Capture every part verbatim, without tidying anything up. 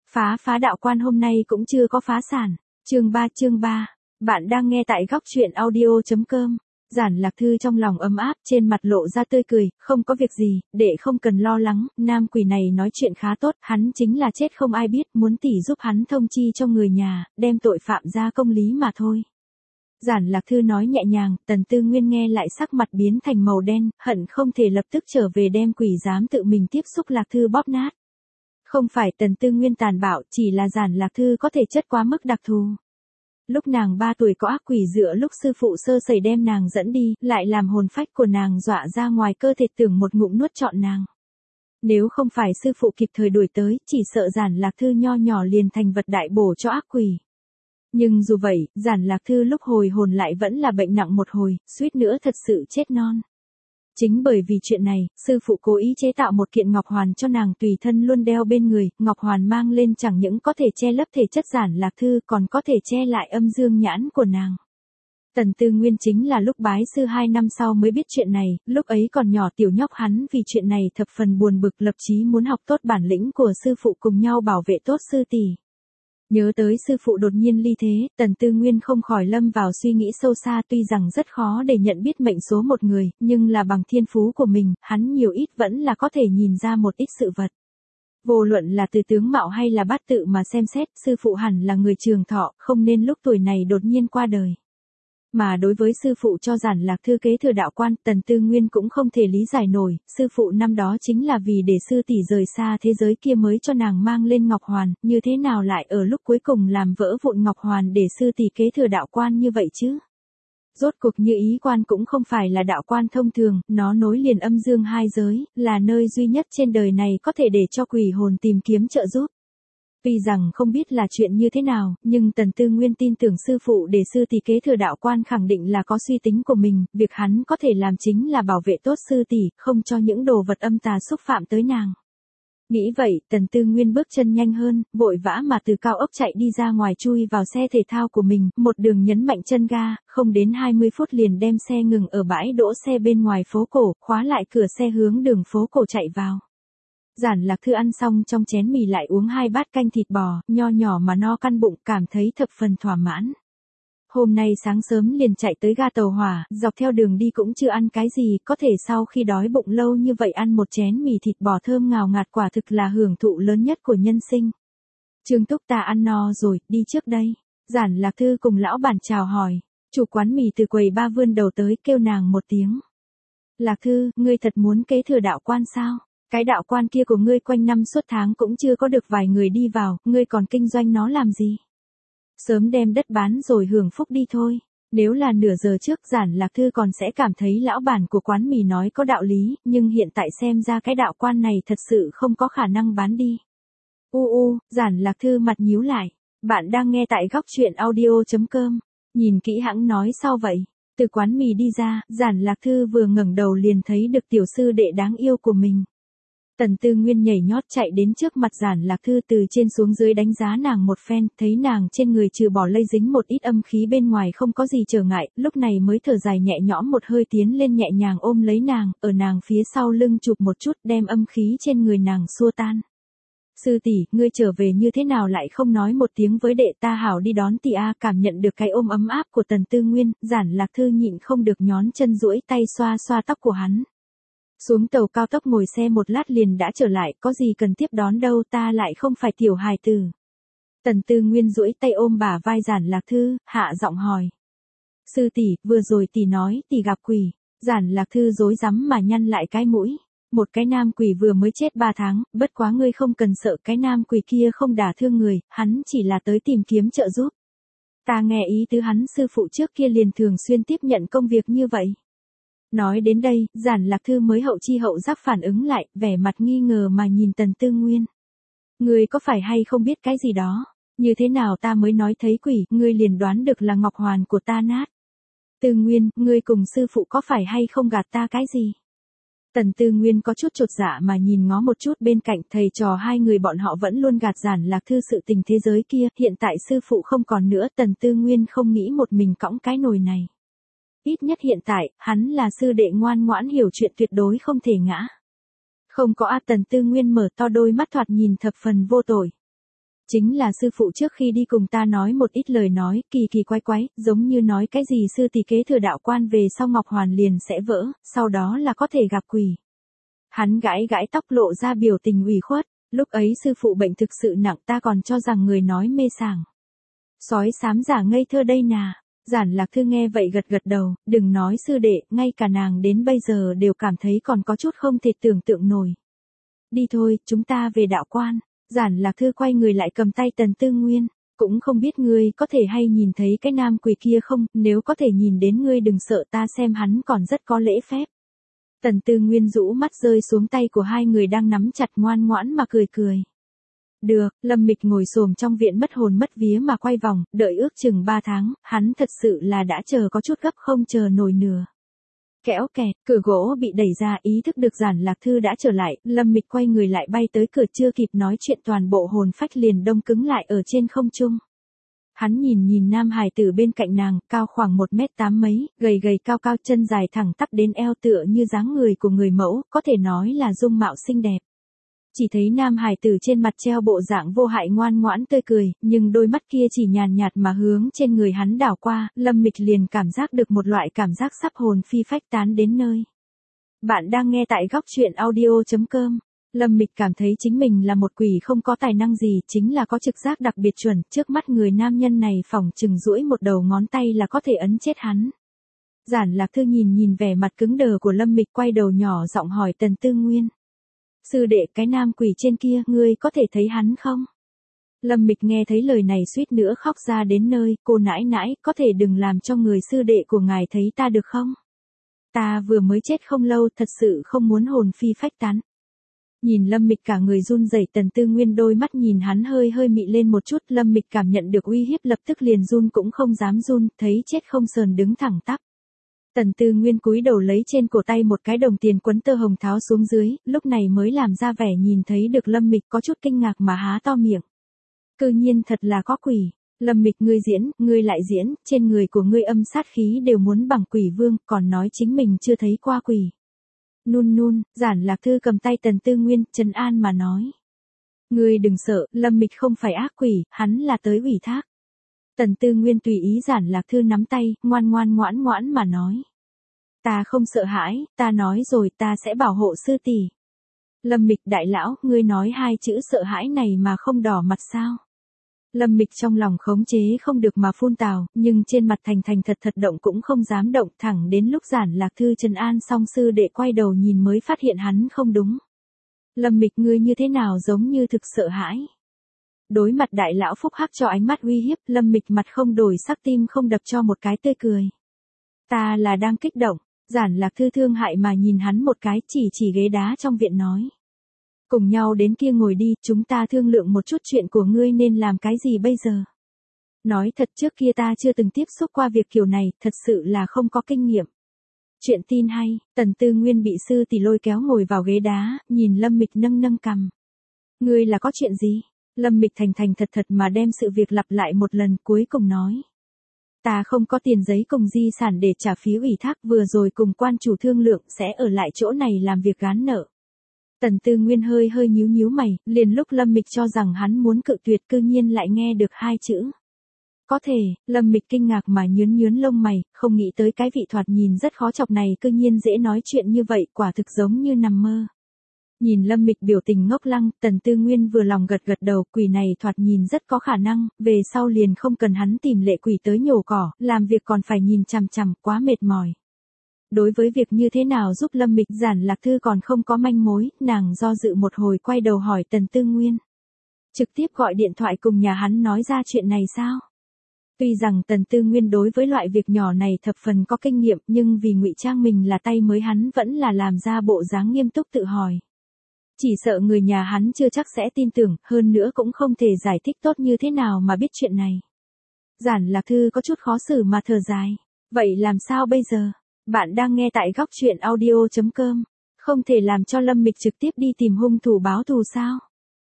Phá phá đạo quan hôm nay cũng chưa có phá sản. Chương ba chương ba. Bạn đang nghe tại góc truyện audio chấm com. Giản Lạc Thư trong lòng ấm áp, trên mặt lộ ra tươi cười, không có việc gì, đệ không cần lo lắng, nam quỷ này nói chuyện khá tốt, hắn chính là chết không ai biết, muốn tỷ giúp hắn thông chi cho người nhà, đem tội phạm ra công lý mà thôi. Giản Lạc Thư nói nhẹ nhàng, Tần Tư Nguyên nghe lại sắc mặt biến thành màu đen, hận không thể lập tức trở về đem quỷ dám tự mình tiếp xúc Lạc Thư bóp nát. Không phải Tần Tư Nguyên tàn bạo, chỉ là Giản Lạc Thư có thể chất quá mức đặc thù. Lúc nàng ba tuổi có ác quỷ dựa lúc sư phụ sơ sẩy đem nàng dẫn đi, lại làm hồn phách của nàng dọa ra ngoài cơ thể tưởng một ngụm nuốt trọn nàng. Nếu không phải sư phụ kịp thời đuổi tới, chỉ sợ Giản Lạc Thư nho nhỏ liền thành vật đại bổ cho ác quỷ. Nhưng dù vậy, Giản Lạc Thư lúc hồi hồn lại vẫn là bệnh nặng một hồi, suýt nữa thật sự chết non. Chính bởi vì chuyện này, sư phụ cố ý chế tạo một kiện ngọc hoàn cho nàng tùy thân luôn đeo bên người, ngọc hoàn mang lên chẳng những có thể che lấp thể chất Giản Lạc Thư còn có thể che lại âm dương nhãn của nàng. Tần Tư Nguyên chính là lúc bái sư hai năm sau mới biết chuyện này, lúc ấy còn nhỏ tiểu nhóc hắn vì chuyện này thập phần buồn bực lập chí muốn học tốt bản lĩnh của sư phụ cùng nhau bảo vệ tốt sư tỷ. Nhớ tới sư phụ đột nhiên ly thế, Tần Tư Nguyên không khỏi lâm vào suy nghĩ sâu xa tuy rằng rất khó để nhận biết mệnh số một người, nhưng là bằng thiên phú của mình, hắn nhiều ít vẫn là có thể nhìn ra một ít sự vật. Vô luận là từ tướng mạo hay là bát tự mà xem xét, sư phụ hẳn là người trường thọ, không nên lúc tuổi này đột nhiên qua đời. Mà đối với sư phụ cho Giản Lạc Thư kế thừa đạo quan, Tần Tư Nguyên cũng không thể lý giải nổi, sư phụ năm đó chính là vì để sư tỷ rời xa thế giới kia mới cho nàng mang lên ngọc hoàn, như thế nào lại ở lúc cuối cùng làm vỡ vụn ngọc hoàn để sư tỷ kế thừa đạo quan như vậy chứ? Rốt cuộc Như Ý quan cũng không phải là đạo quan thông thường, nó nối liền âm dương hai giới, là nơi duy nhất trên đời này có thể để cho quỷ hồn tìm kiếm trợ giúp. Tuy rằng không biết là chuyện như thế nào, nhưng Tần Tư Nguyên tin tưởng sư phụ để sư tỷ kế thừa đạo quan khẳng định là có suy tính của mình, việc hắn có thể làm chính là bảo vệ tốt sư tỷ, không cho những đồ vật âm tà xúc phạm tới nàng. Nghĩ vậy, Tần Tư Nguyên bước chân nhanh hơn, vội vã mà từ cao ốc chạy đi ra ngoài chui vào xe thể thao của mình, một đường nhấn mạnh chân ga, không đến hai mươi phút liền đem xe ngừng ở bãi đỗ xe bên ngoài phố cổ, khóa lại cửa xe hướng đường phố cổ chạy vào. Giản Lạc Thư ăn xong trong chén mì lại uống hai bát canh thịt bò, nho nhỏ mà no căn bụng, cảm thấy thập phần thỏa mãn. Hôm nay sáng sớm liền chạy tới ga tàu hỏa, dọc theo đường đi cũng chưa ăn cái gì, có thể sau khi đói bụng lâu như vậy ăn một chén mì thịt bò thơm ngào ngạt quả thực là hưởng thụ lớn nhất của nhân sinh. Trương Túc ta ăn no rồi, đi trước đây. Giản Lạc Thư cùng lão bản chào hỏi, chủ quán mì từ quầy ba vươn đầu tới kêu nàng một tiếng. Lạc Thư, ngươi thật muốn kế thừa đạo quan sao? Cái đạo quan kia của ngươi quanh năm suốt tháng cũng chưa có được vài người đi vào, ngươi còn kinh doanh nó làm gì? Sớm đem đất bán rồi hưởng phúc đi thôi. Nếu là nửa giờ trước Giản Lạc Thư còn sẽ cảm thấy lão bản của quán mì nói có đạo lý, nhưng hiện tại xem ra cái đạo quan này thật sự không có khả năng bán đi. U u, Giản Lạc Thư mặt nhíu lại. Bạn đang nghe tại góc truyện audio chấm com. Nhìn kỹ hãng nói sau vậy. Từ quán mì đi ra, Giản Lạc Thư vừa ngẩng đầu liền thấy được tiểu sư đệ đáng yêu của mình. Tần Tư Nguyên nhảy nhót chạy đến trước mặt Giản Lạc Thư từ trên xuống dưới đánh giá nàng một phen, thấy nàng trên người trừ bỏ lây dính một ít âm khí bên ngoài không có gì trở ngại, lúc này mới thở dài nhẹ nhõm một hơi tiến lên nhẹ nhàng ôm lấy nàng, ở nàng phía sau lưng chụp một chút đem âm khí trên người nàng xua tan. Sư tỷ, ngươi trở về như thế nào lại không nói một tiếng với đệ ta hảo đi đón tỷ a? Cảm nhận được cái ôm ấm áp của Tần Tư Nguyên, Giản Lạc Thư nhịn không được nhón chân duỗi tay xoa xoa tóc của hắn. Xuống tàu cao tốc ngồi xe một lát liền đã trở lại, có gì cần tiếp đón đâu, ta lại không phải tiểu hài tử. Tần Tư Nguyên duỗi tay ôm bả vai Giản Lạc Thư, hạ giọng hỏi. Sư tỷ, vừa rồi tỷ nói tỷ gặp quỷ. Giản Lạc Thư rối rắm mà nhăn lại cái mũi. Một cái nam quỷ vừa mới chết ba tháng, bất quá ngươi không cần sợ, cái nam quỷ kia không đả thương người, hắn chỉ là tới tìm kiếm trợ giúp. Ta nghe ý tứ hắn sư phụ trước kia liền thường xuyên tiếp nhận công việc như vậy. Nói đến đây, Giản Lạc Thư mới hậu chi hậu giác phản ứng lại, vẻ mặt nghi ngờ mà nhìn Tần Tư Nguyên. Ngươi có phải hay không biết cái gì đó? Như thế nào ta mới nói thấy quỷ, ngươi liền đoán được là ngọc hoàn của ta nát. Tư Nguyên, ngươi cùng sư phụ có phải hay không gạt ta cái gì? Tần Tư Nguyên có chút chột dạ mà nhìn ngó một chút bên cạnh, thầy trò hai người bọn họ vẫn luôn gạt Giản Lạc Thư sự tình thế giới kia, hiện tại sư phụ không còn nữa, Tần Tư Nguyên không nghĩ một mình cõng cái nồi này. Ít nhất hiện tại, hắn là sư đệ ngoan ngoãn hiểu chuyện tuyệt đối không thể ngã. Không có a. Tần Tư Nguyên mở to đôi mắt thoạt nhìn thập phần vô tội. Chính là sư phụ trước khi đi cùng ta nói một ít lời nói, kỳ kỳ quái quái, giống như nói cái gì sư tỷ kế thừa đạo quan về sau Ngọc Hoàn liền sẽ vỡ, sau đó là có thể gặp quỷ. Hắn gãi gãi tóc lộ ra biểu tình ủy khuất, lúc ấy sư phụ bệnh thực sự nặng ta còn cho rằng người nói mê sảng. Sói xám giả ngây thơ đây nà, Giản Lạc Thư nghe vậy gật gật đầu, đừng nói sư đệ, ngay cả nàng đến bây giờ đều cảm thấy còn có chút không thể tưởng tượng nổi. Đi thôi, chúng ta về đạo quan. Giản Lạc Thư quay người lại cầm tay Tần Tư Nguyên, cũng không biết ngươi có thể hay nhìn thấy cái nam quỷ kia không, nếu có thể nhìn đến ngươi đừng sợ ta xem hắn còn rất có lễ phép. Tần Tư Nguyên rũ mắt rơi xuống tay của hai người đang nắm chặt ngoan ngoãn mà cười cười. Được, Lâm Mịch ngồi xổm trong viện mất hồn mất vía mà quay vòng, đợi ước chừng ba tháng, hắn thật sự là đã chờ có chút gấp không chờ nổi nữa. Kéo kẹt, cửa gỗ bị đẩy ra, ý thức được Giản Lạc Thư đã trở lại, Lâm Mịch quay người lại bay tới cửa, chưa kịp nói chuyện toàn bộ hồn phách liền đông cứng lại ở trên không trung. Hắn nhìn nhìn nam hài tử bên cạnh nàng, cao khoảng một mét tám mấy, gầy gầy cao cao, chân dài thẳng tắp đến eo, tựa như dáng người của người mẫu, có thể nói là dung mạo xinh đẹp. Chỉ thấy nam hài tử trên mặt treo bộ dạng vô hại ngoan ngoãn tươi cười, nhưng đôi mắt kia chỉ nhàn nhạt mà hướng trên người hắn đảo qua, Lâm Mịch liền cảm giác được một loại cảm giác sắp hồn phi phách tán đến nơi. Bạn đang nghe tại góc truyện audio chấm com. Lâm Mịch cảm thấy chính mình là một quỷ không có tài năng gì, chính là có trực giác đặc biệt chuẩn, trước mắt người nam nhân này phỏng chừng duỗi một đầu ngón tay là có thể ấn chết hắn. Giản Lạc Thư nhìn nhìn vẻ mặt cứng đờ của Lâm Mịch, quay đầu nhỏ giọng hỏi Tần Tư Nguyên. Sư đệ, cái nam quỷ trên kia, ngươi có thể thấy hắn không? Lâm Mịch nghe thấy lời này suýt nữa khóc ra đến nơi, cô nãi nãi, có thể đừng làm cho người sư đệ của ngài thấy ta được không? Ta vừa mới chết không lâu, thật sự không muốn hồn phi phách tán. Nhìn Lâm Mịch cả người run rẩy, Tần Tư Nguyên đôi mắt nhìn hắn hơi hơi mị lên một chút, Lâm Mịch cảm nhận được uy hiếp lập tức liền run cũng không dám run, thấy chết không sờn đứng thẳng tắp. Tần Tư Nguyên cúi đầu lấy trên cổ tay một cái đồng tiền quấn tơ hồng tháo xuống dưới, lúc này mới làm ra vẻ nhìn thấy được Lâm Mịch, có chút kinh ngạc mà há to miệng. Cư nhiên thật là có quỷ. Lâm Mịch, ngươi diễn, ngươi lại diễn, trên người của ngươi âm sát khí đều muốn bằng quỷ vương, còn nói chính mình chưa thấy qua quỷ. Nun nun, Giản Lạc Thư cầm tay Tần Tư Nguyên, trấn an mà nói. Ngươi đừng sợ, Lâm Mịch không phải ác quỷ, hắn là tới ủy thác. Tần Tư Nguyên tùy ý Giản Lạc Thư nắm tay, ngoan ngoan ngoãn ngoãn mà nói. Ta không sợ hãi, ta nói rồi, ta sẽ bảo hộ sư tỷ. Lâm Mịch, đại lão, ngươi nói hai chữ sợ hãi này mà không đỏ mặt sao? Lâm Mịch trong lòng khống chế không được mà phun tào, nhưng trên mặt thành thành thật thật động cũng không dám động, thẳng đến lúc Giản Lạc Thư trấn an xong sư đệ quay đầu nhìn mới phát hiện hắn không đúng. Lâm Mịch, ngươi như thế nào giống như thực sợ hãi? Đối mặt đại lão phúc hắc cho ánh mắt uy hiếp, Lâm Mịch mặt không đổi sắc, tim không đập cho một cái tươi cười. Ta là đang kích động. Giản Lạc Thư thương hại mà nhìn hắn một cái, chỉ chỉ ghế đá trong viện nói. Cùng nhau đến kia ngồi đi, chúng ta thương lượng một chút chuyện của ngươi nên làm cái gì bây giờ. Nói thật, trước kia ta chưa từng tiếp xúc qua việc kiểu này, thật sự là không có kinh nghiệm. Chuyện tin hay, Tần Tư Nguyên bị sư tỷ lôi kéo ngồi vào ghế đá, nhìn Lâm Mịch nâng nâng cằm. Ngươi là có chuyện gì? Lâm Mịch thành thành thật thật mà đem sự việc lặp lại một lần, cuối cùng nói. Ta không có tiền giấy cùng di sản để trả phí ủy thác, vừa rồi cùng quan chủ thương lượng sẽ ở lại chỗ này làm việc gán nợ. Tần Tư Nguyên hơi hơi nhíu nhíu mày, liền lúc Lâm Mịch cho rằng hắn muốn cự tuyệt, cư nhiên lại nghe được hai chữ. Có thể, Lâm Mịch kinh ngạc mà nhướn nhướn lông mày, không nghĩ tới cái vị thoạt nhìn rất khó chọc này cư nhiên dễ nói chuyện như vậy, quả thực giống như nằm mơ. Nhìn Lâm Mịch biểu tình ngốc lăng, Tần Tư Nguyên vừa lòng gật gật đầu, quỷ này thoạt nhìn rất có khả năng, về sau liền không cần hắn tìm lệ quỷ tới nhổ cỏ, làm việc còn phải nhìn chằm chằm, quá mệt mỏi. Đối với việc như thế nào giúp Lâm Mịch, Giản Lạc Thư còn không có manh mối, nàng do dự một hồi quay đầu hỏi Tần Tư Nguyên. Trực tiếp gọi điện thoại cùng nhà hắn nói ra chuyện này sao? Tuy rằng Tần Tư Nguyên đối với loại việc nhỏ này thập phần có kinh nghiệm, nhưng vì ngụy trang mình là tay mới hắn vẫn là làm ra bộ dáng nghiêm túc tự hỏi. Chỉ sợ người nhà hắn chưa chắc sẽ tin tưởng, hơn nữa cũng không thể giải thích tốt như thế nào mà biết chuyện này. Giản Lạc Thư có chút khó xử mà thở dài. Vậy làm sao bây giờ? Bạn đang nghe tại góc truyện audio chấm com. Không thể làm cho Lâm Mịch trực tiếp đi tìm hung thủ báo thù sao?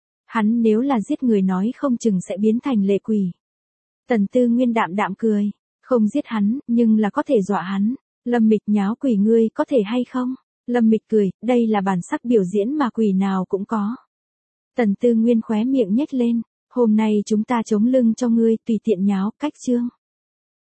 Hắn nếu là giết người nói không chừng sẽ biến thành lệ quỷ. Tần Tư Nguyên đạm đạm cười. Không giết hắn, nhưng là có thể dọa hắn. Lâm Mịch, nháo quỷ ngươi có thể hay không? Lâm Mịch cười, đây là bản sắc biểu diễn mà quỷ nào cũng có. Tần Tư Nguyên khóe miệng nhếch lên, Hôm nay chúng ta chống lưng cho ngươi, tùy tiện nháo, cách chương.